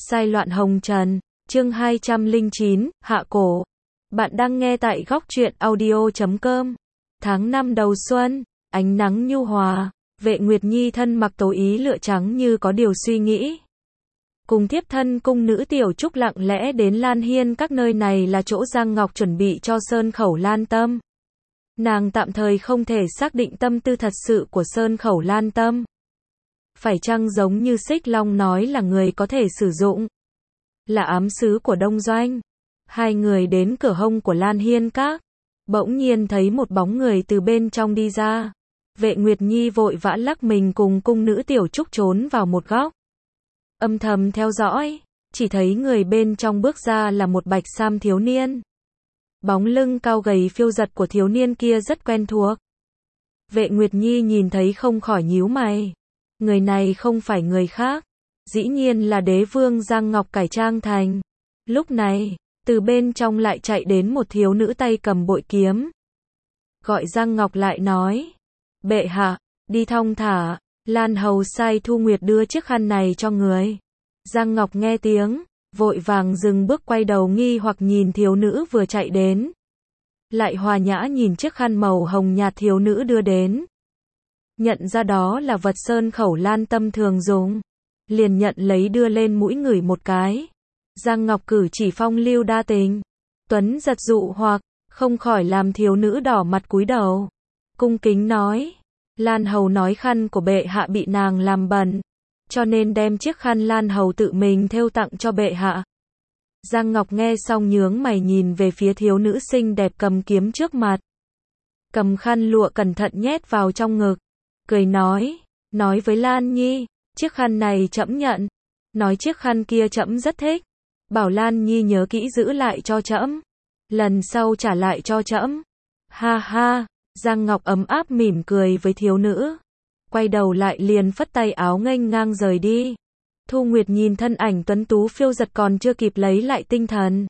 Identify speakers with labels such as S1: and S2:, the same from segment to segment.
S1: Sai loạn hồng trần, chương 209, hạ cổ. Bạn đang nghe tại góc truyện audio.com. Tháng 5 đầu xuân, ánh nắng nhu hòa, Vệ Nguyệt Nhi thân mặc tố ý lụa trắng như có điều suy nghĩ. Cùng thiếp thân cung nữ Tiểu Trúc lặng lẽ đến Lan Hiên các nơi này là chỗ Giang Ngọc chuẩn bị cho Sơn Khẩu Lan Tâm. Nàng tạm thời không thể xác định tâm tư thật sự của Sơn Khẩu Lan Tâm. Phải chăng giống như Xích Long nói là người có thể sử dụng, là ám sứ của Đông Doanh. Hai người đến cửa hông của Lan Hiên các, bỗng nhiên thấy một bóng người từ bên trong đi ra. Vệ Nguyệt Nhi vội vã lắc mình cùng cung nữ Tiểu Trúc trốn vào một góc, âm thầm theo dõi. Chỉ thấy người bên trong bước ra là một bạch sam thiếu niên. Bóng lưng cao gầy phiêu giật của thiếu niên kia rất quen thuộc. Vệ Nguyệt Nhi nhìn thấy không khỏi nhíu mày. Người này không phải người khác, dĩ nhiên là đế vương Giang Ngọc cải trang thành. Lúc này, từ bên trong lại chạy đến một thiếu nữ tay cầm bội kiếm. Gọi Giang Ngọc lại nói, bệ hạ, đi thong thả, Lan hầu sai Thu Nguyệt đưa chiếc khăn này cho người. Giang Ngọc nghe tiếng, vội vàng dừng bước quay đầu nghi hoặc nhìn thiếu nữ vừa chạy đến. Lại hòa nhã nhìn chiếc khăn màu hồng nhạt thiếu nữ đưa đến. Nhận ra đó là vật Sơn Khẩu Lan Tâm thường dùng, liền nhận lấy đưa lên mũi ngửi một cái. Giang Ngọc cử chỉ phong lưu đa tình, tuấn giật dụ hoặc, không khỏi làm thiếu nữ đỏ mặt cúi đầu. Cung kính nói, Lan hầu nói khăn của bệ hạ bị nàng làm bẩn, cho nên đem chiếc khăn Lan hầu tự mình thêu tặng cho bệ hạ. Giang Ngọc nghe xong nhướng mày nhìn về phía thiếu nữ xinh đẹp cầm kiếm trước mặt. Cầm khăn lụa cẩn thận nhét vào trong ngực, cười nói với Lan Nhi, chiếc khăn này trẫm nhận, nói chiếc khăn kia trẫm rất thích, bảo Lan Nhi nhớ kỹ giữ lại cho trẫm, lần sau trả lại cho trẫm. Ha ha, Giang Ngọc ấm áp mỉm cười với thiếu nữ, quay đầu lại liền phất tay áo nghênh ngang rời đi. Thu Nguyệt nhìn thân ảnh tuấn tú phiêu giật còn chưa kịp lấy lại tinh thần,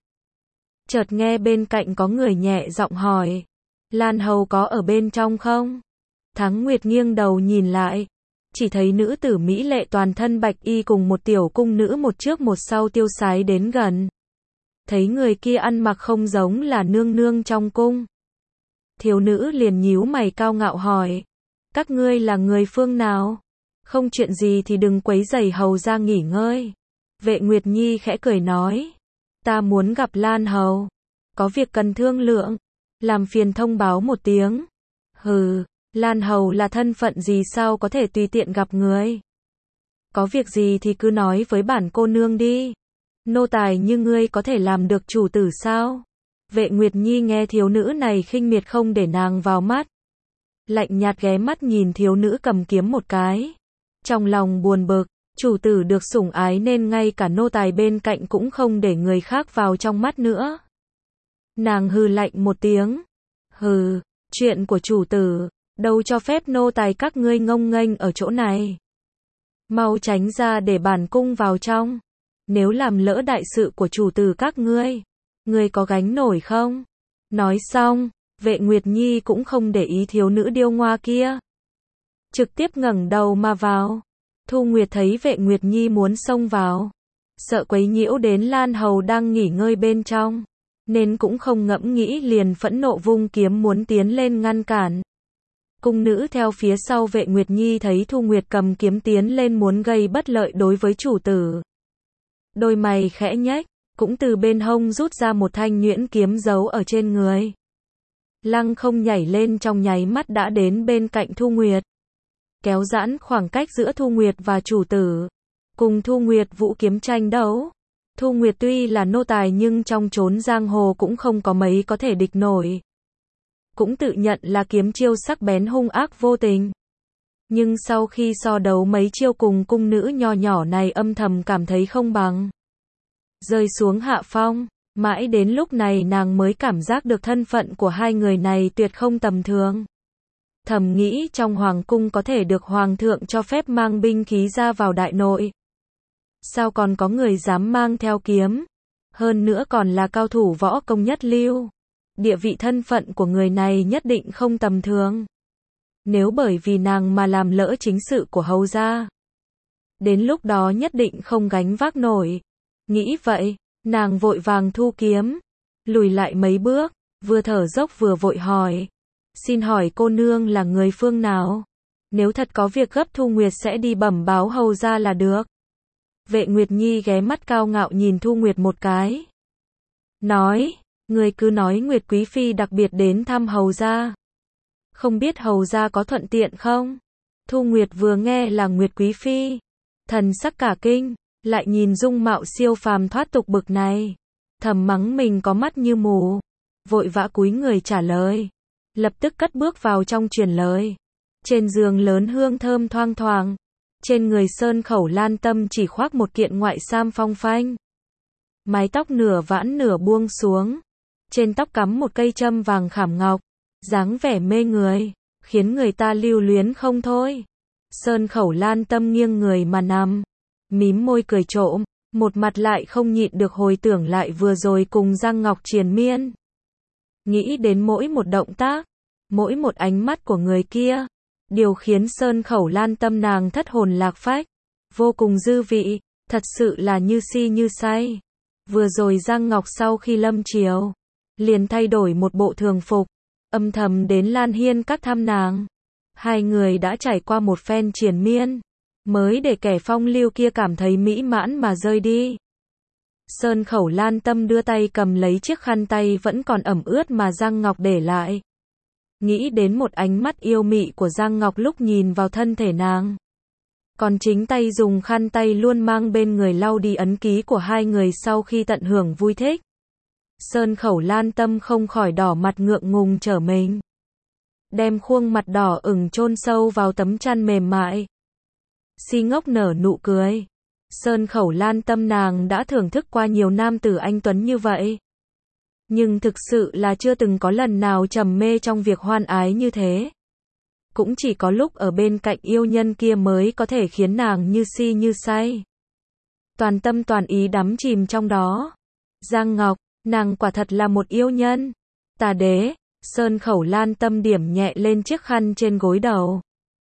S1: chợt nghe bên cạnh có người nhẹ giọng hỏi, Lan hầu có ở bên trong không? Thắng Nguyệt nghiêng đầu nhìn lại, chỉ thấy nữ tử mỹ lệ toàn thân bạch y cùng một tiểu cung nữ một trước một sau tiêu sái đến gần. Thấy người kia ăn mặc không giống là nương nương trong cung. Thiếu nữ liền nhíu mày cao ngạo hỏi, các ngươi là người phương nào? Không chuyện gì thì đừng quấy rầy hầu ra nghỉ ngơi. Vệ Nguyệt Nhi khẽ cười nói, ta muốn gặp Lan hầu, có việc cần thương lượng, làm phiền thông báo một tiếng. Hừ, Lan hầu là thân phận gì sao có thể tùy tiện gặp người? Có việc gì thì cứ nói với bản cô nương đi. Nô tài như ngươi có thể làm được chủ tử sao? Vệ Nguyệt Nhi nghe thiếu nữ này khinh miệt không để nàng vào mắt. Lạnh nhạt ghé mắt nhìn thiếu nữ cầm kiếm một cái. Trong lòng buồn bực, chủ tử được sủng ái nên ngay cả nô tài bên cạnh cũng không để người khác vào trong mắt nữa. Nàng hừ lạnh một tiếng. Hừ, chuyện của chủ tử, đâu cho phép nô tài các ngươi ngông nghênh ở chỗ này. Mau tránh ra để bản cung vào trong. Nếu làm lỡ đại sự của chủ tử các ngươi có gánh nổi không? Nói xong, Vệ Nguyệt Nhi cũng không để ý thiếu nữ điêu ngoa kia, trực tiếp ngẩng đầu mà vào. Thu Nguyệt thấy Vệ Nguyệt Nhi muốn xông vào, sợ quấy nhiễu đến Lan hầu đang nghỉ ngơi bên trong, nên cũng không ngẫm nghĩ liền phẫn nộ vung kiếm muốn tiến lên ngăn cản. Cung nữ theo phía sau Vệ Nguyệt Nhi thấy Thu Nguyệt cầm kiếm tiến lên muốn gây bất lợi đối với chủ tử, đôi mày khẽ nhếch, cũng từ bên hông rút ra một thanh nhuyễn kiếm giấu ở trên người. Lăng không nhảy lên trong nháy mắt đã đến bên cạnh Thu Nguyệt, kéo giãn khoảng cách giữa Thu Nguyệt và chủ tử, cùng Thu Nguyệt vũ kiếm tranh đấu. Thu Nguyệt tuy là nô tài nhưng trong chốn giang hồ cũng không có mấy có thể địch nổi. Cũng tự nhận là kiếm chiêu sắc bén hung ác vô tình. Nhưng sau khi so đấu mấy chiêu cùng cung nữ nho nhỏ này âm thầm cảm thấy không bằng. Rơi xuống hạ phong, mãi đến lúc này nàng mới cảm giác được thân phận của hai người này tuyệt không tầm thường. Thầm nghĩ trong hoàng cung có thể được hoàng thượng cho phép mang binh khí ra vào đại nội. Sao còn có người dám mang theo kiếm? Hơn nữa còn là cao thủ võ công nhất lưu. Địa vị thân phận của người này nhất định không tầm thường. Nếu bởi vì nàng mà làm lỡ chính sự của hầu gia, đến lúc đó nhất định không gánh vác nổi. Nghĩ vậy, nàng vội vàng thu kiếm, lùi lại mấy bước, vừa thở dốc vừa vội hỏi. Xin hỏi cô nương là người phương nào? Nếu thật có việc gấp Thu Nguyệt sẽ đi bẩm báo hầu ra là được. Vệ Nguyệt Nhi ghé mắt cao ngạo nhìn Thu Nguyệt một cái. Nói, người cứ nói Nguyệt Quý Phi đặc biệt đến thăm hầu gia. Không biết hầu gia có thuận tiện không? Thu Nguyệt vừa nghe là Nguyệt Quý Phi, thần sắc cả kinh, lại nhìn dung mạo siêu phàm thoát tục bực này, thầm mắng mình có mắt như mù, vội vã cúi người trả lời, lập tức cất bước vào trong truyền lời. Trên giường lớn hương thơm thoang thoảng, trên người Sơn Khẩu Lan Tâm chỉ khoác một kiện ngoại sam phong phanh, mái tóc nửa vãn nửa buông xuống, trên tóc cắm một cây châm vàng khảm ngọc, dáng vẻ mê người, khiến người ta lưu luyến không thôi. Sơn Khẩu Lan Tâm nghiêng người mà nằm, mím môi cười trộm, một mặt lại không nhịn được hồi tưởng lại vừa rồi cùng Giang Ngọc triền miên. Nghĩ đến mỗi một động tác, mỗi một ánh mắt của người kia, điều khiến Sơn Khẩu Lan Tâm nàng thất hồn lạc phách, vô cùng dư vị, thật sự là như si như say. Vừa rồi Giang Ngọc sau khi lâm chiều, liền thay đổi một bộ thường phục, âm thầm đến Lan Hiên các thăm nàng. Hai người đã trải qua một phen triền miên, mới để kẻ phong lưu kia cảm thấy mỹ mãn mà rơi đi. Sơn Khẩu Lan Tâm đưa tay cầm lấy chiếc khăn tay vẫn còn ẩm ướt mà Giang Ngọc để lại. Nghĩ đến một ánh mắt yêu mị của Giang Ngọc lúc nhìn vào thân thể nàng. Còn chính tay dùng khăn tay luôn mang bên người lau đi ấn ký của hai người sau khi tận hưởng vui thích. Sơn Khẩu Lan Tâm không khỏi đỏ mặt ngượng ngùng trở mình. Đem khuôn mặt đỏ ửng chôn sâu vào tấm chăn mềm mại. Si ngốc nở nụ cười. Sơn Khẩu Lan Tâm nàng đã thưởng thức qua nhiều nam tử anh tuấn như vậy, nhưng thực sự là chưa từng có lần nào trầm mê trong việc hoan ái như thế. Cũng chỉ có lúc ở bên cạnh yêu nhân kia mới có thể khiến nàng như si như say, toàn tâm toàn ý đắm chìm trong đó. Giang Ngọc, nàng quả thật là một yêu nhân. Tà đế. Sơn Khẩu Lan Tâm điểm nhẹ lên chiếc khăn trên gối đầu,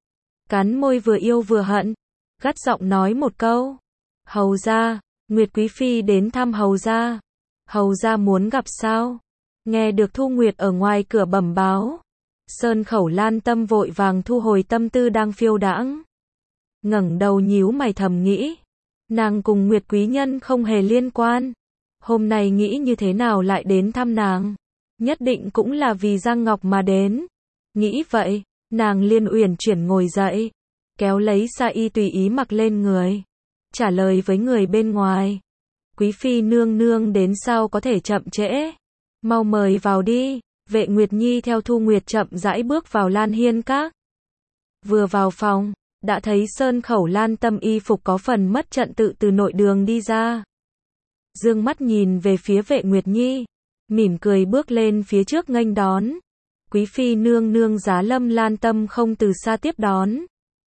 S1: cắn môi vừa yêu vừa hận, gắt giọng nói một câu. Hầu gia, Nguyệt Quý Phi đến thăm hầu gia. Hầu gia muốn gặp sao? Nghe được Thu Nguyệt ở ngoài cửa bẩm báo, Sơn Khẩu Lan Tâm vội vàng thu hồi tâm tư đang phiêu đãng, ngẩng đầu nhíu mày thầm nghĩ, nàng cùng Nguyệt quý nhân không hề liên quan, hôm nay nghĩ như thế nào lại đến thăm nàng, nhất định cũng là vì Giang Ngọc mà đến. Nghĩ vậy, nàng liên uyển chuyển ngồi dậy, kéo lấy sa y tùy ý mặc lên người, trả lời với người bên ngoài. Quý Phi nương nương đến sao có thể chậm trễ, mau mời vào đi. Vệ Nguyệt Nhi theo Thu Nguyệt chậm rãi bước vào Lan Hiên các. Vừa vào phòng, đã thấy Sơn Khẩu Lan Tâm y phục có phần mất trật tự từ nội đường đi ra. Dương mắt nhìn về phía Vệ Nguyệt Nhi, mỉm cười bước lên phía trước nghênh đón. Quý Phi nương nương giá lâm Lan Tâm không từ xa tiếp đón.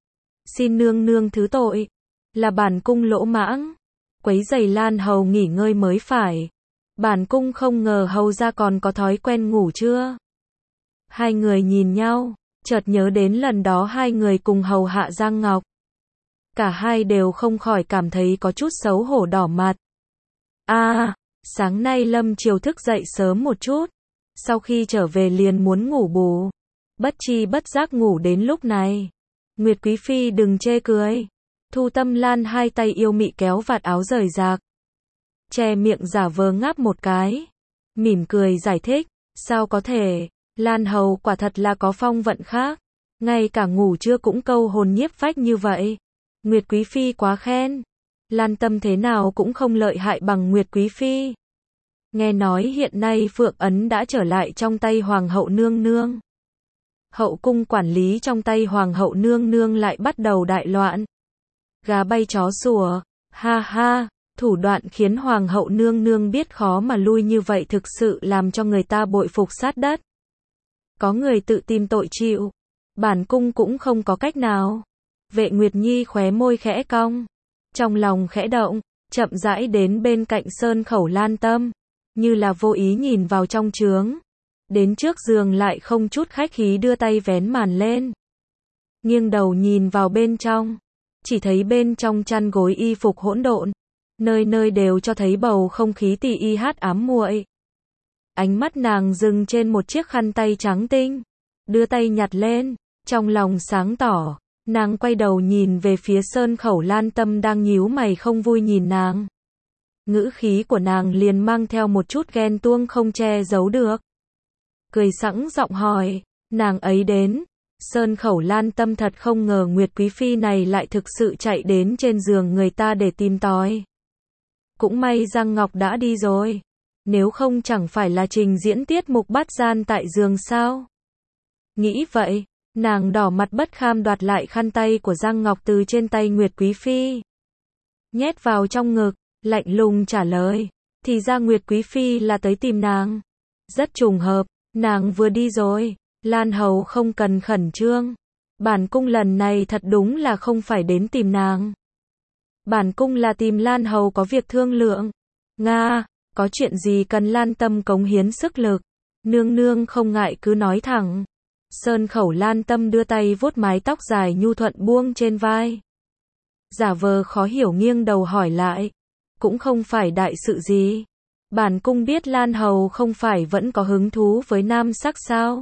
S1: Xin nương nương thứ tội, là bản cung lỗ mãng, quấy rầy Lan hầu nghỉ ngơi mới phải. Bản cung không ngờ hầu gia còn có thói quen ngủ trưa. Hai người nhìn nhau, chợt nhớ đến lần đó hai người cùng hầu hạ Giang Ngọc. Cả hai đều không khỏi cảm thấy có chút xấu hổ đỏ mặt. Sáng nay lâm chiều thức dậy sớm một chút, sau khi trở về liền muốn ngủ bù, bất chi bất giác ngủ đến lúc này. Nguyệt Quý Phi đừng chê cười. Thu Tâm Lan hai tay yêu mị kéo vạt áo rời rạc, che miệng giả vờ ngáp một cái, mỉm cười giải thích, sao có thể, Lan hầu quả thật là có phong vận khác, ngay cả ngủ trưa cũng câu hồn nhiếp phách như vậy. Nguyệt Quý Phi quá khen, Lan Tâm thế nào cũng không lợi hại bằng Nguyệt Quý Phi. Nghe nói hiện nay Phượng Ấn đã trở lại trong tay Hoàng hậu nương nương. Hậu cung quản lý trong tay Hoàng hậu nương nương lại bắt đầu đại loạn. Gà bay chó sủa, ha ha. Thủ đoạn khiến Hoàng hậu nương nương biết khó mà lui như vậy thực sự làm cho người ta bội phục sát đất. Có người tự tìm tội chịu, bản cung cũng không có cách nào. Vệ Nguyệt Nhi khóe môi khẽ cong, trong lòng khẽ động, chậm rãi đến bên cạnh Sơn Khẩu Lan Tâm, như là vô ý nhìn vào trong trướng. Đến trước giường lại không chút khách khí đưa tay vén màn lên. Nghiêng đầu nhìn vào bên trong, chỉ thấy bên trong chăn gối y phục hỗn độn. nơi nơi đều cho thấy bầu không khí tì y hát ám muội. Ánh mắt nàng dừng trên một chiếc khăn tay trắng tinh, đưa tay nhặt lên, trong lòng sáng tỏ, nàng quay đầu nhìn về phía Sơn Khẩu Lan Tâm đang nhíu mày không vui nhìn nàng. Ngữ khí của nàng liền mang theo một chút ghen tuông không che giấu được. Cười sẵn giọng hỏi, nàng ấy đến. Sơn Khẩu Lan Tâm thật không ngờ Nguyệt Quý Phi này lại thực sự chạy đến trên giường người ta để tìm tòi. Cũng may Giang Ngọc đã đi rồi. Nếu không chẳng phải là trình diễn tiết mục bắt gian tại giường sao? Nghĩ vậy, nàng đỏ mặt bất kham đoạt lại khăn tay của Giang Ngọc từ trên tay Nguyệt Quý Phi. Nhét vào trong ngực, lạnh lùng trả lời. Thì ra Nguyệt Quý Phi là tới tìm nàng. Rất trùng hợp, nàng vừa đi rồi. Lan Hầu không cần khẩn trương. Bản cung lần này thật đúng là không phải đến tìm nàng. Bản cung là tìm Lan Hầu có việc thương lượng. Nga, có chuyện gì cần Lan Tâm cống hiến sức lực. Nương nương không ngại cứ nói thẳng. Sơn Khẩu Lan Tâm đưa tay vuốt mái tóc dài nhu thuận buông trên vai. Giả vờ khó hiểu nghiêng đầu hỏi lại. Cũng không phải đại sự gì. Bản cung biết Lan Hầu không phải vẫn có hứng thú với nam sắc sao?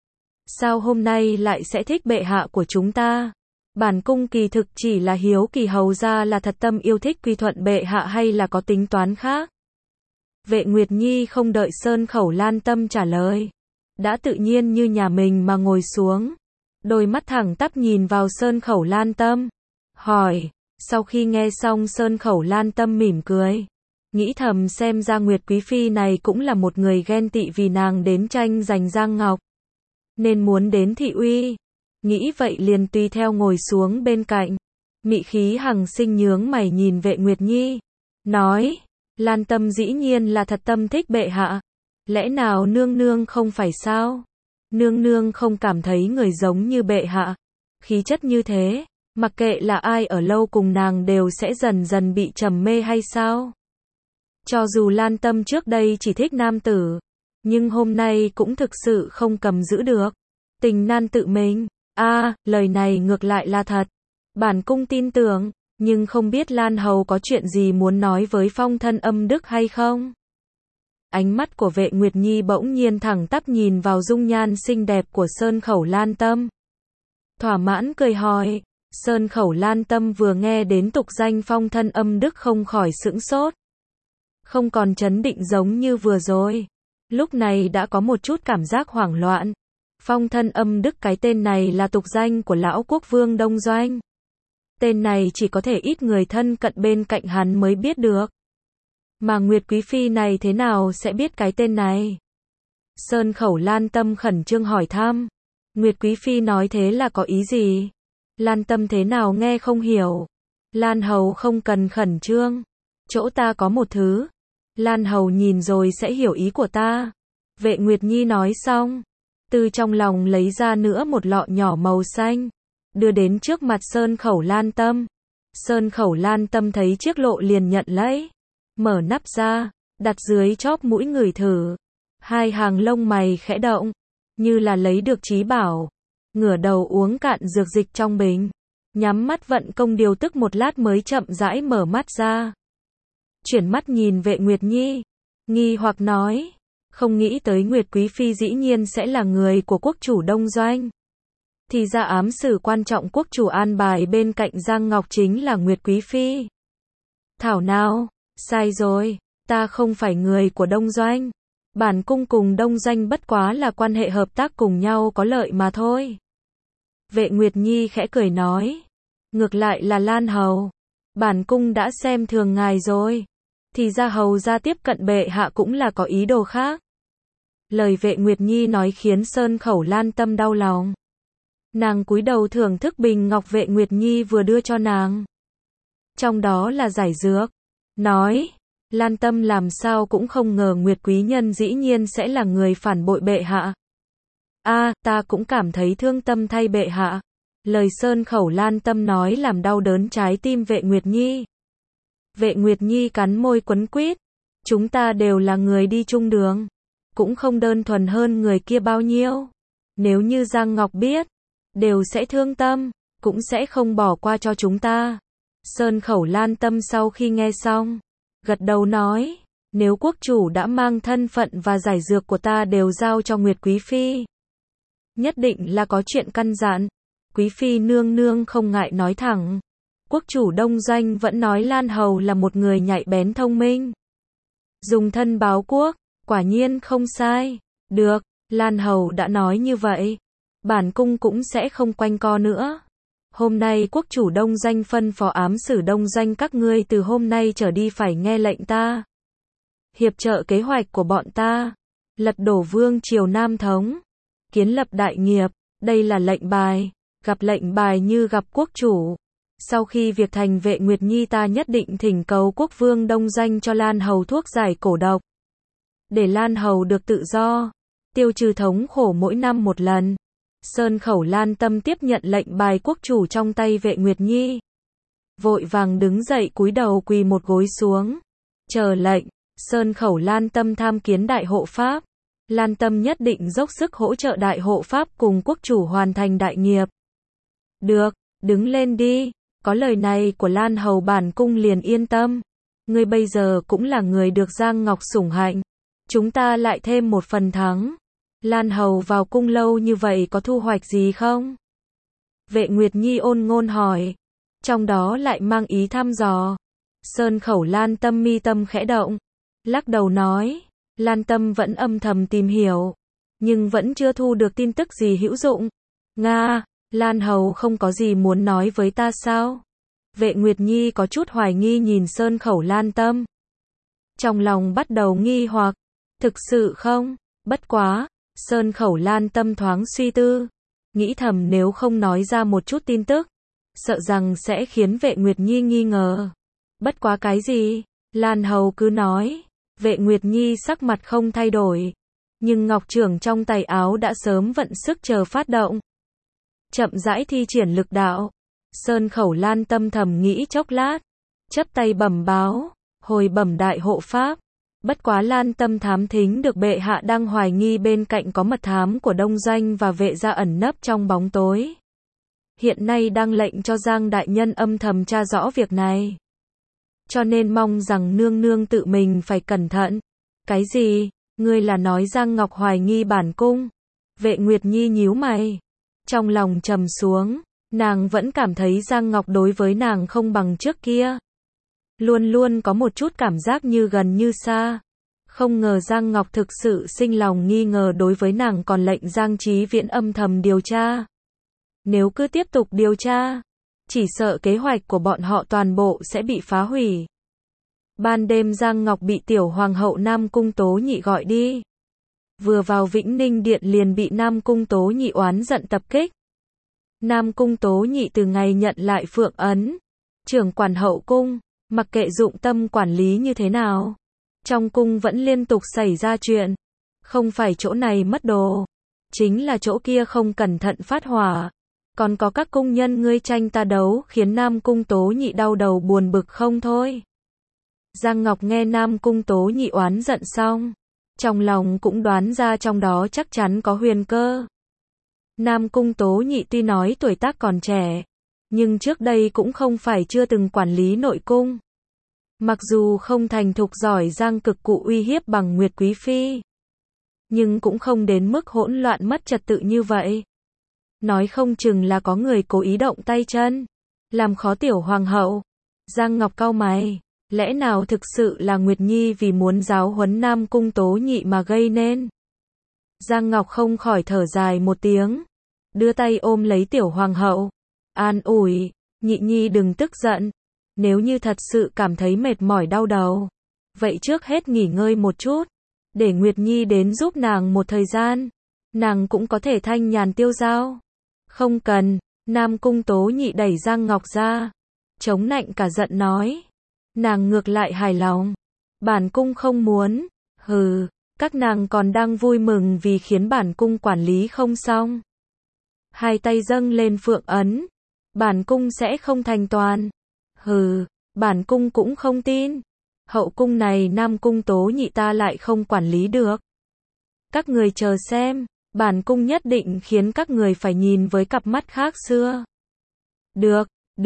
S1: Sao hôm nay lại sẽ thích bệ hạ của chúng ta? Bản cung kỳ thực chỉ là hiếu kỳ hầu ra là thật tâm yêu thích quy thuận bệ hạ hay là có tính toán khác? Vệ Nguyệt Nhi không đợi Sơn Khẩu Lan Tâm trả lời. Đã tự nhiên như nhà mình mà ngồi xuống. Đôi mắt thẳng tắp nhìn vào Sơn Khẩu Lan Tâm. Hỏi, sau khi nghe xong Sơn Khẩu Lan Tâm mỉm cười. Nghĩ thầm xem ra Nguyệt Quý Phi này cũng là một người ghen tị vì nàng đến tranh giành Giang Ngọc. Nên muốn đến thị uy. Nghĩ vậy liền tùy theo ngồi xuống bên cạnh. Mị khí hằng sinh nhướng mày nhìn Vệ Nguyệt Nhi. Nói, Lan Tâm dĩ nhiên là thật tâm thích bệ hạ. Lẽ nào nương nương không phải sao? Nương nương không cảm thấy người giống như bệ hạ. Khí chất như thế, mặc kệ là ai ở lâu cùng nàng đều sẽ dần dần bị trầm mê hay sao? Cho dù Lan Tâm trước đây chỉ thích nam tử, nhưng hôm nay cũng thực sự không cầm giữ được. Tình nan tự mình. Lời này ngược lại là thật. Bản cung tin tưởng, nhưng không biết Lan Hầu có chuyện gì muốn nói với Phong Thân Âm Đức hay không? Ánh mắt của Vệ Nguyệt Nhi bỗng nhiên thẳng tắp nhìn vào dung nhan xinh đẹp của Sơn Khẩu Lan Tâm. Thỏa mãn cười hỏi, Sơn Khẩu Lan Tâm vừa nghe đến tục danh Phong Thân Âm Đức không khỏi sững sốt. Không còn trấn định giống như vừa rồi. Lúc này đã có một chút cảm giác hoảng loạn. Phong Thân Âm Đức cái tên này là tục danh của lão quốc vương Đông Doanh. Tên này chỉ có thể ít người thân cận bên cạnh hắn mới biết được. Mà Nguyệt Quý Phi này thế nào sẽ biết cái tên này? Sơn Khẩu Lan Tâm khẩn trương hỏi thăm. Nguyệt Quý Phi nói thế là có ý gì? Lan Tâm thế nào nghe không hiểu. Lan Hầu không cần khẩn trương. Chỗ ta có một thứ. Lan Hầu nhìn rồi sẽ hiểu ý của ta. Vệ Nguyệt Nhi nói xong. Từ trong lòng lấy ra nữa một lọ nhỏ màu xanh. Đưa đến trước mặt Sơn Khẩu Lan Tâm. Sơn Khẩu Lan Tâm thấy chiếc lọ liền nhận lấy. Mở nắp ra, đặt dưới chóp mũi ngửi thử. Hai hàng lông mày khẽ động, như là lấy được trí bảo. Ngửa đầu uống cạn dược dịch trong bình. Nhắm mắt vận công điều tức một lát mới chậm rãi mở mắt ra. Chuyển mắt nhìn Vệ Nguyệt Nhi. Nghi hoặc nói. Không nghĩ tới Nguyệt Quý Phi dĩ nhiên sẽ là người của quốc chủ Đông Doanh. Thì ra ám sử quan trọng quốc chủ an bài bên cạnh Giang Ngọc chính là Nguyệt Quý Phi. Thảo nào, sai rồi, ta không phải người của Đông Doanh. Bản cung cùng Đông Doanh bất quá là quan hệ hợp tác cùng nhau có lợi mà thôi. Vệ Nguyệt Nhi khẽ cười nói. Ngược lại là Lan Hầu. Bản cung đã xem thường ngài rồi. Thì ra hầu ra tiếp cận bệ hạ cũng là có ý đồ khác. Lời Vệ Nguyệt Nhi nói khiến Sơn Khẩu Lan Tâm đau lòng. Nàng cúi đầu thưởng thức bình ngọc Vệ Nguyệt Nhi vừa đưa cho nàng. Trong đó là giải dược. Nói, Lan Tâm làm sao cũng không ngờ Nguyệt Quý Nhân dĩ nhiên sẽ là người phản bội bệ hạ. Ta cũng cảm thấy thương tâm thay bệ hạ. Lời Sơn Khẩu Lan Tâm nói làm đau đớn trái tim Vệ Nguyệt Nhi. Vệ Nguyệt Nhi cắn môi quấn quýt. Chúng ta đều là người đi chung đường. Cũng không đơn thuần hơn người kia bao nhiêu. Nếu như Giang Ngọc biết, đều sẽ thương tâm, cũng sẽ không bỏ qua cho chúng ta. Sơn Khẩu Lan Tâm sau khi nghe xong, gật đầu nói, nếu quốc chủ đã mang thân phận và giải dược của ta đều giao cho Nguyệt Quý Phi, nhất định là có chuyện căn dặn. Quý Phi nương nương không ngại nói thẳng. Quốc chủ Đông Doanh vẫn nói Lan Hầu là một người nhạy bén thông minh. Dùng thân báo quốc, quả nhiên không sai. Được, Lan Hầu đã nói như vậy. Bản cung cũng sẽ không quanh co nữa. Hôm nay quốc chủ Đông Doanh phân phó ám sử Đông Doanh các ngươi từ hôm nay trở đi phải nghe lệnh ta. Hiệp trợ kế hoạch của bọn ta. Lật đổ vương triều Nam Thống. Kiến lập đại nghiệp. Đây là lệnh bài. Gặp lệnh bài như gặp quốc chủ. Sau khi việc thành Vệ Nguyệt Nhi ta nhất định thỉnh cầu quốc vương Đông Doanh cho Lan Hầu thuốc giải cổ độc. Để Lan Hầu được tự do. Tiêu trừ thống khổ mỗi năm một lần. Sơn Khẩu Lan Tâm tiếp nhận lệnh bài quốc chủ trong tay Vệ Nguyệt Nhi. Vội vàng đứng dậy cúi đầu quỳ một gối xuống. Chờ lệnh. Sơn Khẩu Lan Tâm tham kiến đại hộ pháp. Lan Tâm nhất định dốc sức hỗ trợ đại hộ pháp cùng quốc chủ hoàn thành đại nghiệp. Được, đứng lên đi. Có lời này của Lan Hầu bản cung liền yên tâm. Ngươi bây giờ cũng là người được Giang Ngọc sủng hạnh. Chúng ta lại thêm một phần thắng. Lan Hầu vào cung lâu như vậy có thu hoạch gì không? Vệ Nguyệt Nhi ôn ngôn hỏi. Trong đó lại mang ý thăm dò. Sơn Khẩu Lan Tâm mi tâm khẽ động. Lắc đầu nói. Lan Tâm vẫn âm thầm tìm hiểu. Nhưng vẫn chưa thu được tin tức gì hữu dụng. Nga, Lan Hầu không có gì muốn nói với ta sao? Vệ Nguyệt Nhi có chút hoài nghi nhìn Sơn Khẩu Lan Tâm. Trong lòng bắt đầu nghi hoặc. Thực sự không? Bất quá. Sơn Khẩu Lan Tâm thoáng suy tư. Nghĩ thầm nếu không nói ra một chút tin tức. Sợ rằng sẽ khiến Vệ Nguyệt Nhi nghi ngờ. Bất quá cái gì? Lan Hầu cứ nói. Vệ Nguyệt Nhi sắc mặt không thay đổi. Nhưng ngọc trưởng trong tay áo đã sớm vận sức chờ phát động. Chậm rãi thi triển lực đạo. Sơn Khẩu Lan Tâm thầm nghĩ chốc lát. Chắp tay bẩm báo. Hồi bẩm đại hộ pháp. Bất quá Lan Tâm thám thính được bệ hạ đang hoài nghi bên cạnh có mật thám của Đông Doanh và Vệ gia ẩn nấp trong bóng tối. Hiện nay đang lệnh cho Giang đại nhân âm thầm tra rõ việc này. Cho nên mong rằng nương nương tự mình phải cẩn thận. Cái gì? Ngươi là nói Giang Ngọc hoài nghi bản cung? Vệ Nguyệt Nhi nhíu mày. Trong lòng trầm xuống, nàng vẫn cảm thấy Giang Ngọc đối với nàng không bằng trước kia. Luôn luôn có một chút cảm giác như gần như xa. Không ngờ Giang Ngọc thực sự sinh lòng nghi ngờ đối với nàng còn lệnh Giang Chí Viễn âm thầm điều tra. Nếu cứ tiếp tục điều tra, chỉ sợ kế hoạch của bọn họ toàn bộ sẽ bị phá hủy. Ban đêm Giang Ngọc bị tiểu hoàng hậu Nam Cung Tố Nhị gọi đi. Vừa vào Vĩnh Ninh Điện liền bị Nam Cung Tố Nhị oán giận tập kích. Nam Cung Tố Nhị từ ngày nhận lại Phượng Ấn, trưởng quản hậu cung, mặc kệ dụng tâm quản lý như thế nào, trong cung vẫn liên tục xảy ra chuyện. Không phải chỗ này mất đồ, chính là chỗ kia không cẩn thận phát hỏa. Còn có các cung nhân ngươi tranh ta đấu khiến Nam Cung Tố Nhị đau đầu buồn bực không thôi. Giang Ngọc nghe Nam Cung Tố Nhị oán giận xong, trong lòng cũng đoán ra trong đó chắc chắn có huyền cơ. Nam Cung Tố Nhị tuy nói tuổi tác còn trẻ, nhưng trước đây cũng không phải chưa từng quản lý nội cung. Mặc dù không thành thục giỏi giang cực cụ uy hiếp bằng Nguyệt Quý Phi, nhưng cũng không đến mức hỗn loạn mất trật tự như vậy. Nói không chừng là có người cố ý động tay chân, làm khó tiểu hoàng hậu. Giang Ngọc cau mày, lẽ nào thực sự là Nguyệt Nhi vì muốn giáo huấn Nam Cung Tố Nhị mà gây nên? Giang Ngọc không khỏi thở dài một tiếng, đưa tay ôm lấy tiểu hoàng hậu, an ủi, Nhị Nhi đừng tức giận, nếu như thật sự cảm thấy mệt mỏi đau đầu, vậy trước hết nghỉ ngơi một chút, để Nguyệt Nhi đến giúp nàng một thời gian, nàng cũng có thể thanh nhàn tiêu dao. Không cần, Nam Cung Tố Nhị đẩy Giang Ngọc ra, chống nạnh cả giận nói, nàng ngược lại hài lòng, bản cung không muốn, hừ, các nàng còn đang vui mừng vì khiến bản cung quản lý không xong. Hai tay dâng lên Phượng Ấn, bản cung sẽ không thành toàn, hừ, bản cung cũng không tin, hậu cung này Nam Cung Tố Nhị ta lại không quản lý được. Các người chờ xem, bản cung nhất định khiến các người phải nhìn với cặp mắt khác xưa. Được, được,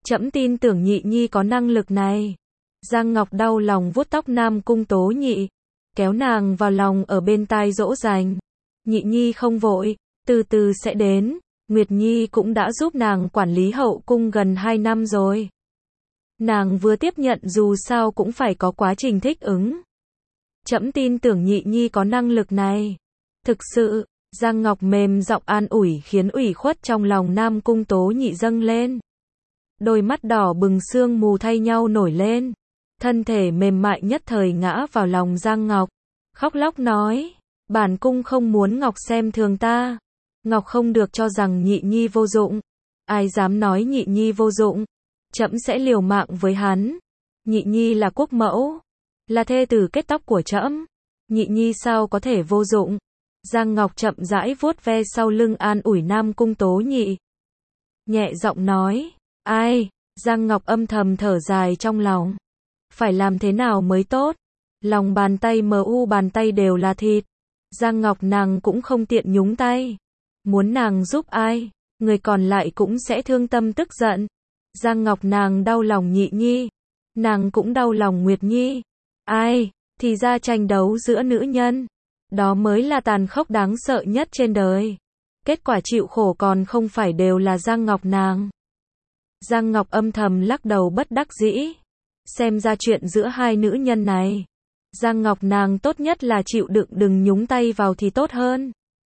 S1: Trẫm tin tưởng nhị nhi có năng lực này. Giang Ngọc đau lòng vuốt tóc Nam Cung Tố Nhị, kéo nàng vào lòng ở bên tai dỗ dành. Nhị nhi không vội, từ từ sẽ đến. Nguyệt Nhi cũng đã giúp nàng quản lý hậu cung gần 2 năm rồi. Nàng vừa tiếp nhận dù sao cũng phải có quá trình thích ứng. Trẫm tin tưởng nhị nhi có năng lực này. Thực sự, Giang Ngọc mềm giọng an ủi khiến ủy khuất trong lòng Nam Cung Tố Nhị dâng lên. Đôi mắt đỏ bừng sương mù thay nhau nổi lên. Thân thể mềm mại nhất thời ngã vào lòng Giang Ngọc. Khóc lóc nói, bản cung không muốn Ngọc xem thường ta. Ngọc không được cho rằng nhị nhi vô dụng. Ai dám nói nhị nhi vô dụng, trẫm sẽ liều mạng với hắn. Nhị nhi là quốc mẫu, là thê tử kết tóc của trẫm. Nhị nhi sao có thể vô dụng? Giang Ngọc chậm rãi vuốt ve sau lưng an ủi Nam Cung Tố Nhị. Nhẹ giọng nói, ai? Giang Ngọc âm thầm thở dài trong lòng. Phải làm thế nào mới tốt? Lòng bàn tay bàn tay đều là thịt. Giang Ngọc nàng cũng không tiện nhúng tay. Muốn nàng giúp ai, người còn lại cũng sẽ thương tâm tức giận. Giang Ngọc nàng đau lòng nhị nhi, nàng cũng đau lòng Nguyệt Nhi. Ai, thì ra tranh đấu giữa nữ nhân, đó mới là tàn khốc đáng sợ nhất trên đời. Kết quả chịu khổ còn không phải đều là Giang Ngọc nàng. Giang Ngọc âm thầm lắc đầu bất đắc dĩ. Xem ra chuyện giữa hai nữ nhân này, Giang Ngọc nàng tốt nhất là chịu đựng đừng nhúng tay vào thì tốt hơn.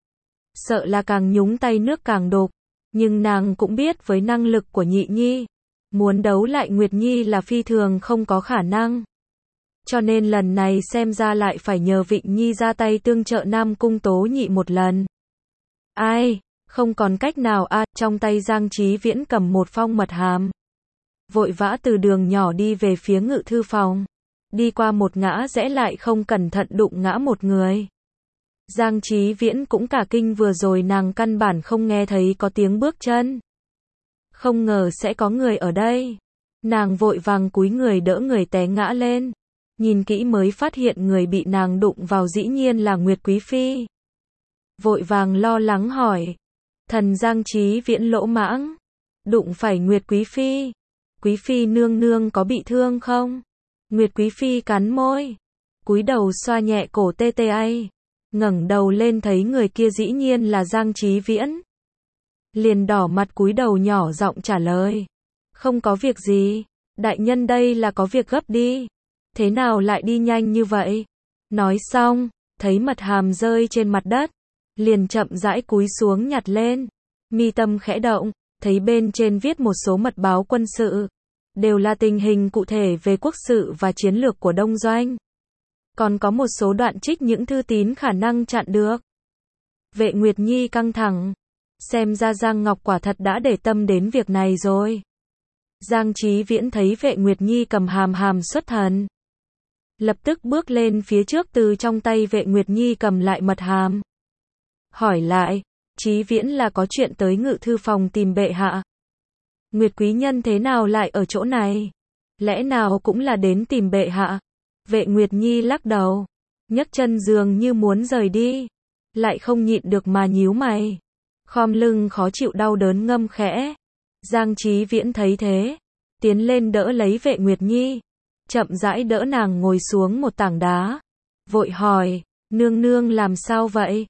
S1: Sợ là càng nhúng tay nước càng đục. Nhưng nàng cũng biết với năng lực của nhị nhi, muốn đấu lại Nguyệt Nhi là phi thường không có khả năng. Cho nên lần này xem ra lại phải nhờ Vịnh Nhi ra tay tương trợ Nam Cung Tố Nhị một lần. Ai, không còn cách nào trong tay Giang Chí Viễn cầm một phong mật hàm. Vội vã từ đường nhỏ đi về phía ngự thư phòng. Đi qua một ngã rẽ lại không cẩn thận đụng ngã một người. Giang Chí Viễn cũng cả kinh vừa rồi nàng căn bản không nghe thấy có tiếng bước chân. Không ngờ sẽ có người ở đây. Nàng vội vàng cúi người đỡ người té ngã lên. Nhìn kỹ mới phát hiện người bị nàng đụng vào dĩ nhiên là Nguyệt Quý Phi. Vội vàng lo lắng hỏi. Thần Giang Chí Viễn lỗ mãng. Đụng phải Nguyệt Quý Phi. Quý Phi nương nương có bị thương không? Nguyệt Quý Phi cắn môi. Cúi đầu xoa nhẹ cổ tê tê ai. Ngẩng đầu lên thấy người kia dĩ nhiên là Giang Chí Viễn. Liền đỏ mặt cúi đầu nhỏ giọng trả lời. Không có việc gì. Đại nhân đây là có việc gấp đi. Thế nào lại đi nhanh như vậy? Nói xong, thấy mật hàm rơi trên mặt đất. Liền chậm rãi cúi xuống nhặt lên. Mi tâm khẽ động, thấy bên trên viết một số mật báo quân sự. Đều là tình hình cụ thể về quốc sự và chiến lược của Đông Doanh. Còn có một số đoạn trích những thư tín khả năng chặn được. Vệ Nguyệt Nhi căng thẳng. Xem ra Giang Ngọc quả thật đã để tâm đến việc này rồi. Giang Chí Viễn thấy Vệ Nguyệt Nhi cầm hàm xuất thần. Lập tức bước lên phía trước từ trong tay Vệ Nguyệt Nhi cầm lại mật hàm. Hỏi lại, Chí Viễn là có chuyện tới ngự thư phòng tìm bệ hạ. Nguyệt quý nhân thế nào lại ở chỗ này? Lẽ nào cũng là đến tìm bệ hạ? Vệ Nguyệt Nhi lắc đầu, nhấc chân dường như muốn rời đi, lại không nhịn được mà nhíu mày. Khom lưng khó chịu đau đớn ngâm khẽ. Giang Chí Viễn thấy thế, tiến lên đỡ lấy Vệ Nguyệt Nhi, chậm rãi đỡ nàng ngồi xuống một tảng đá. Vội hỏi, nương nương làm sao vậy?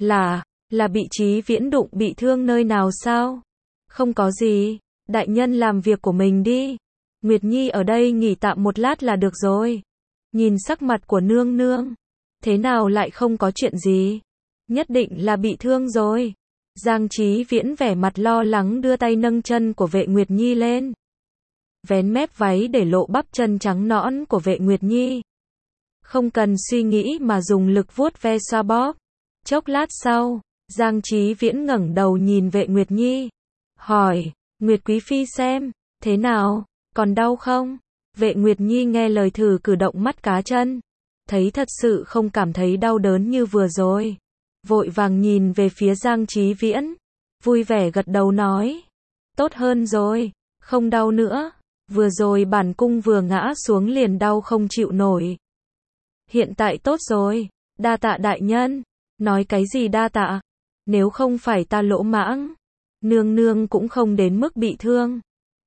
S1: Là bị Chí Viễn đụng bị thương nơi nào sao? Không có gì, đại nhân làm việc của mình đi. Nguyệt Nhi ở đây nghỉ tạm một lát là được rồi. Nhìn sắc mặt của nương nương, thế nào lại không có chuyện gì? Nhất định là bị thương rồi. Giang Chí Viễn vẻ mặt lo lắng đưa tay nâng chân của Vệ Nguyệt Nhi lên. Vén mép váy để lộ bắp chân trắng nõn của Vệ Nguyệt Nhi. Không cần suy nghĩ mà dùng lực vuốt ve xoa bóp. Chốc lát sau, Giang Chí Viễn ngẩng đầu nhìn Vệ Nguyệt Nhi. Hỏi, Nguyệt Quý Phi xem, thế nào, còn đau không? Vệ Nguyệt Nhi nghe lời thử cử động mắt cá chân. Thấy thật sự không cảm thấy đau đớn như vừa rồi. Vội vàng nhìn về phía Giang Chí Viễn. Vui vẻ gật đầu nói. Tốt hơn rồi, không đau nữa. Vừa rồi bản cung vừa ngã xuống liền đau không chịu nổi. Hiện tại tốt rồi, đa tạ đại nhân. Nói cái gì đa tạ? Nếu không phải ta lỗ mãng, nương nương cũng không đến mức bị thương.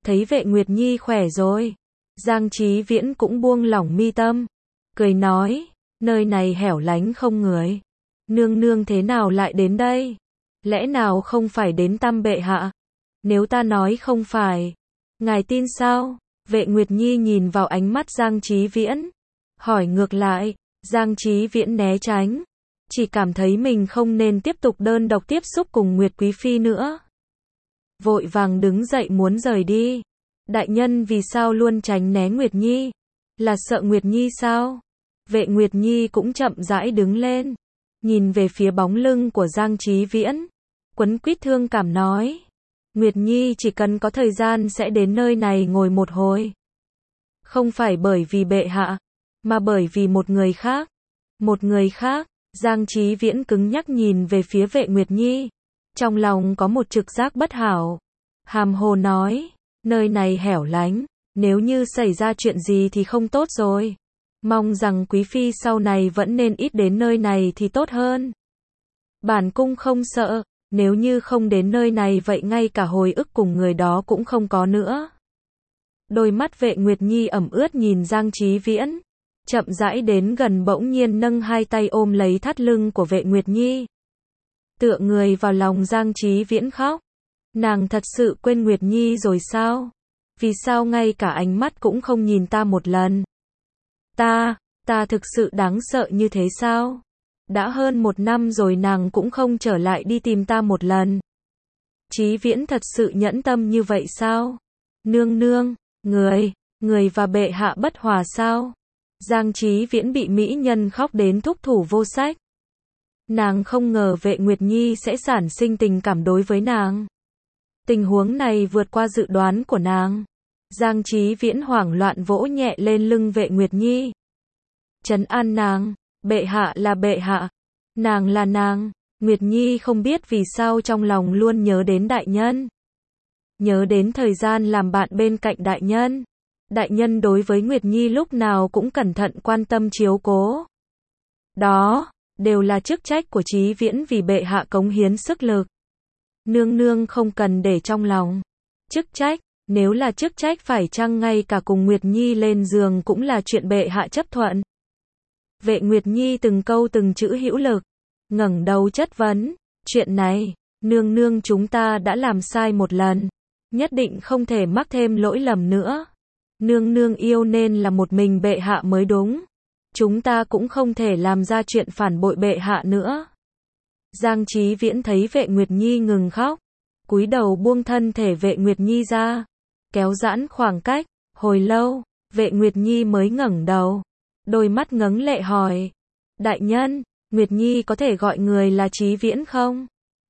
S1: thấy Vệ Nguyệt Nhi khỏe rồi, Giang Chí Viễn cũng buông lỏng mi tâm, cười nói, nơi này hẻo lánh không người. Nương nương thế nào lại đến đây? Lẽ nào không phải đến thăm bệ hạ? Nếu ta nói không phải, ngài tin sao? Vệ Nguyệt Nhi nhìn vào ánh mắt Giang Chí Viễn, hỏi ngược lại. Giang Chí Viễn né tránh, chỉ cảm thấy mình không nên tiếp tục đơn độc tiếp xúc cùng Nguyệt Quý Phi nữa. Vội vàng đứng dậy muốn rời đi. Đại nhân vì sao luôn tránh né Nguyệt Nhi? Là sợ Nguyệt Nhi sao? Vệ Nguyệt Nhi cũng chậm rãi đứng lên, nhìn về phía bóng lưng của Giang Chí Viễn, quấn quýt thương cảm nói, Nguyệt Nhi chỉ cần có thời gian sẽ đến nơi này ngồi một hồi. Không phải bởi vì bệ hạ, mà bởi vì một người khác. Một người khác. Giang Chí Viễn cứng nhắc nhìn về phía Vệ Nguyệt Nhi, trong lòng có một trực giác bất hảo. Hàm hồ nói, nơi này hẻo lánh, nếu như xảy ra chuyện gì thì không tốt rồi. Mong rằng Quý Phi sau này vẫn nên ít đến nơi này thì tốt hơn. Bản cung không sợ, nếu như không đến nơi này vậy ngay cả hồi ức cùng người đó cũng không có nữa. Đôi mắt Vệ Nguyệt Nhi ẩm ướt nhìn Giang Chí Viễn, chậm rãi đến gần bỗng nhiên nâng hai tay ôm lấy thắt lưng của Vệ Nguyệt Nhi. Tựa người vào lòng Giang Chí Viễn khóc. Nàng thật sự quên Nguyệt Nhi rồi sao? Vì sao ngay cả ánh mắt cũng không nhìn ta một lần? Ta thực sự đáng sợ như thế sao? Đã hơn 1 năm rồi nàng cũng không trở lại đi tìm ta một lần. Chí Viễn thật sự nhẫn tâm như vậy sao? Nương nương, người và bệ hạ bất hòa sao? Giang Chí Viễn bị mỹ nhân khóc đến thúc thủ vô sách. Nàng không ngờ Vệ Nguyệt Nhi sẽ sản sinh tình cảm đối với nàng. Tình huống này vượt qua dự đoán của nàng. Giang Chí Viễn hoảng loạn vỗ nhẹ lên lưng Vệ Nguyệt Nhi. Trấn an nàng, bệ hạ là bệ hạ, nàng là nàng. Nguyệt Nhi không biết vì sao trong lòng luôn nhớ đến đại nhân. Nhớ đến thời gian làm bạn bên cạnh đại nhân. Đại nhân đối với Nguyệt Nhi lúc nào cũng cẩn thận quan tâm chiếu cố. Đó, đều là chức trách của Chí Viễn vì bệ hạ cống hiến sức lực. Nương nương không cần để trong lòng. Chức trách, nếu là chức trách phải chăng ngay cả cùng Nguyệt Nhi lên giường cũng là chuyện bệ hạ chấp thuận. Vệ Nguyệt Nhi từng câu từng chữ hữu lực, ngẩng đầu chất vấn, chuyện này, nương nương chúng ta đã làm sai một lần, nhất định không thể mắc thêm lỗi lầm nữa. Nương nương yêu nên là một mình bệ hạ mới đúng. Chúng ta cũng không thể làm ra chuyện phản bội bệ hạ nữa. Giang Chí Viễn thấy Vệ Nguyệt Nhi ngừng khóc, cúi đầu buông thân thể Vệ Nguyệt Nhi ra, kéo giãn khoảng cách, hồi lâu, Vệ Nguyệt Nhi mới ngẩng đầu, đôi mắt ngấn lệ hỏi, đại nhân, Nguyệt Nhi có thể gọi người là Chí Viễn không?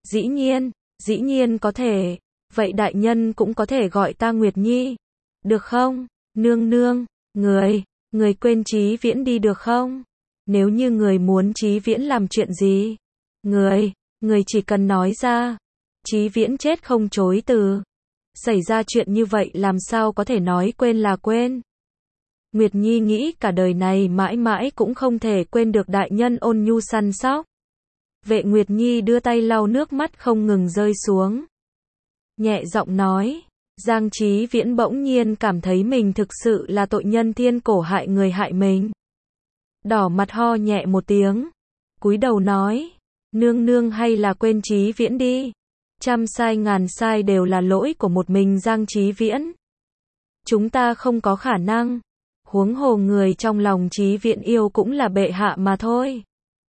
S1: Dĩ nhiên có thể, vậy đại nhân cũng có thể gọi ta Nguyệt Nhi, được không? Nương nương, người quên Chí Viễn đi được không? Nếu như người muốn Chí Viễn làm chuyện gì, người chỉ cần nói ra. Chí Viễn chết không chối từ. Xảy ra chuyện như vậy làm sao có thể nói quên là quên. Nguyệt Nhi nghĩ cả đời này mãi mãi cũng không thể quên được đại nhân ôn nhu săn sóc. Vệ Nguyệt Nhi đưa tay lau nước mắt không ngừng rơi xuống. Nhẹ giọng nói. Giang Chí Viễn bỗng nhiên cảm thấy mình thực sự là tội nhân thiên cổ hại người hại mình. Đỏ mặt ho nhẹ một tiếng, cúi đầu nói, nương nương hay là quên Chí Viễn đi. Trăm sai ngàn sai đều là lỗi của một mình Giang Chí Viễn. Chúng ta không có khả năng. Huống hồ người trong lòng Chí Viễn yêu cũng là bệ hạ mà thôi.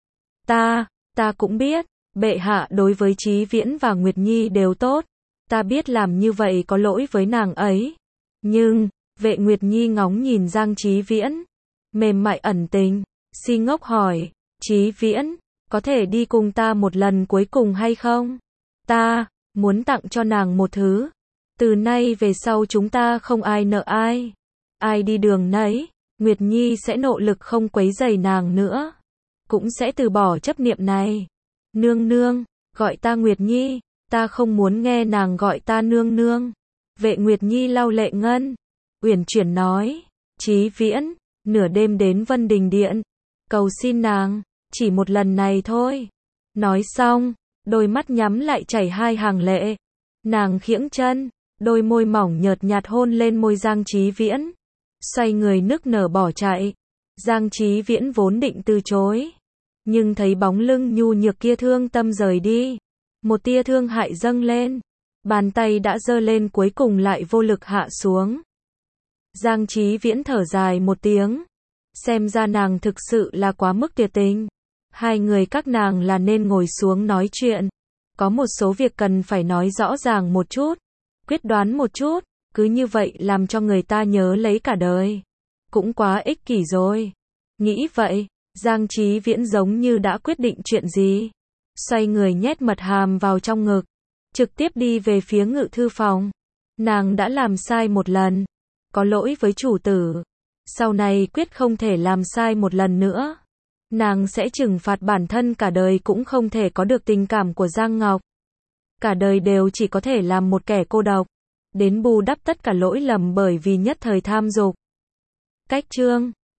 S1: Ta cũng biết, bệ hạ đối với Chí Viễn và Nguyệt Nhi đều tốt. Ta biết làm như vậy có lỗi với nàng ấy. Nhưng, Vệ Nguyệt Nhi ngóng nhìn Giang Chí Viễn, mềm mại ẩn tình, si ngốc hỏi, Chí Viễn, có thể đi cùng ta một lần cuối cùng hay không? Ta muốn tặng cho nàng một thứ. Từ nay về sau chúng ta không ai nợ ai. Ai đi đường nấy, Nguyệt Nhi sẽ nỗ lực không quấy rầy nàng nữa. Cũng sẽ từ bỏ chấp niệm này. Nương nương, gọi ta Nguyệt Nhi. Ta không muốn nghe nàng gọi ta nương nương. Vệ Nguyệt Nhi lau lệ ngân, uyển chuyển nói, Chí Viễn, nửa đêm đến Vân Đình Điện, cầu xin nàng, chỉ một lần này thôi. Nói xong, đôi mắt nhắm lại chảy 2 hàng lệ. Nàng khiễng chân, đôi môi mỏng nhợt nhạt hôn lên môi Giang Chí Viễn, xoay người nức nở bỏ chạy. Giang Chí Viễn vốn định từ chối, nhưng thấy bóng lưng nhu nhược kia thương tâm rời đi, một tia thương hại dâng lên, bàn tay đã giơ lên cuối cùng lại vô lực hạ xuống. Giang Chí Viễn thở dài một tiếng, xem ra nàng thực sự là quá mức tuyệt tình. Hai người các nàng là nên ngồi xuống nói chuyện, có một số việc cần phải nói rõ ràng một chút, quyết đoán một chút, cứ như vậy làm cho người ta nhớ lấy cả đời, cũng quá ích kỷ rồi. Nghĩ vậy, Giang Chí Viễn giống như đã quyết định chuyện gì, xoay người nhét mật hàm vào trong ngực, trực tiếp đi về phía ngự thư phòng. Nàng đã làm sai một lần, có lỗi với chủ tử, sau này quyết không thể làm sai một lần nữa. Nàng sẽ trừng phạt bản thân cả đời cũng không thể có được tình cảm của Giang Ngọc. Cả đời đều chỉ có thể làm một kẻ cô độc, đến bù đắp tất cả lỗi lầm bởi vì nhất thời tham dục. Cách chương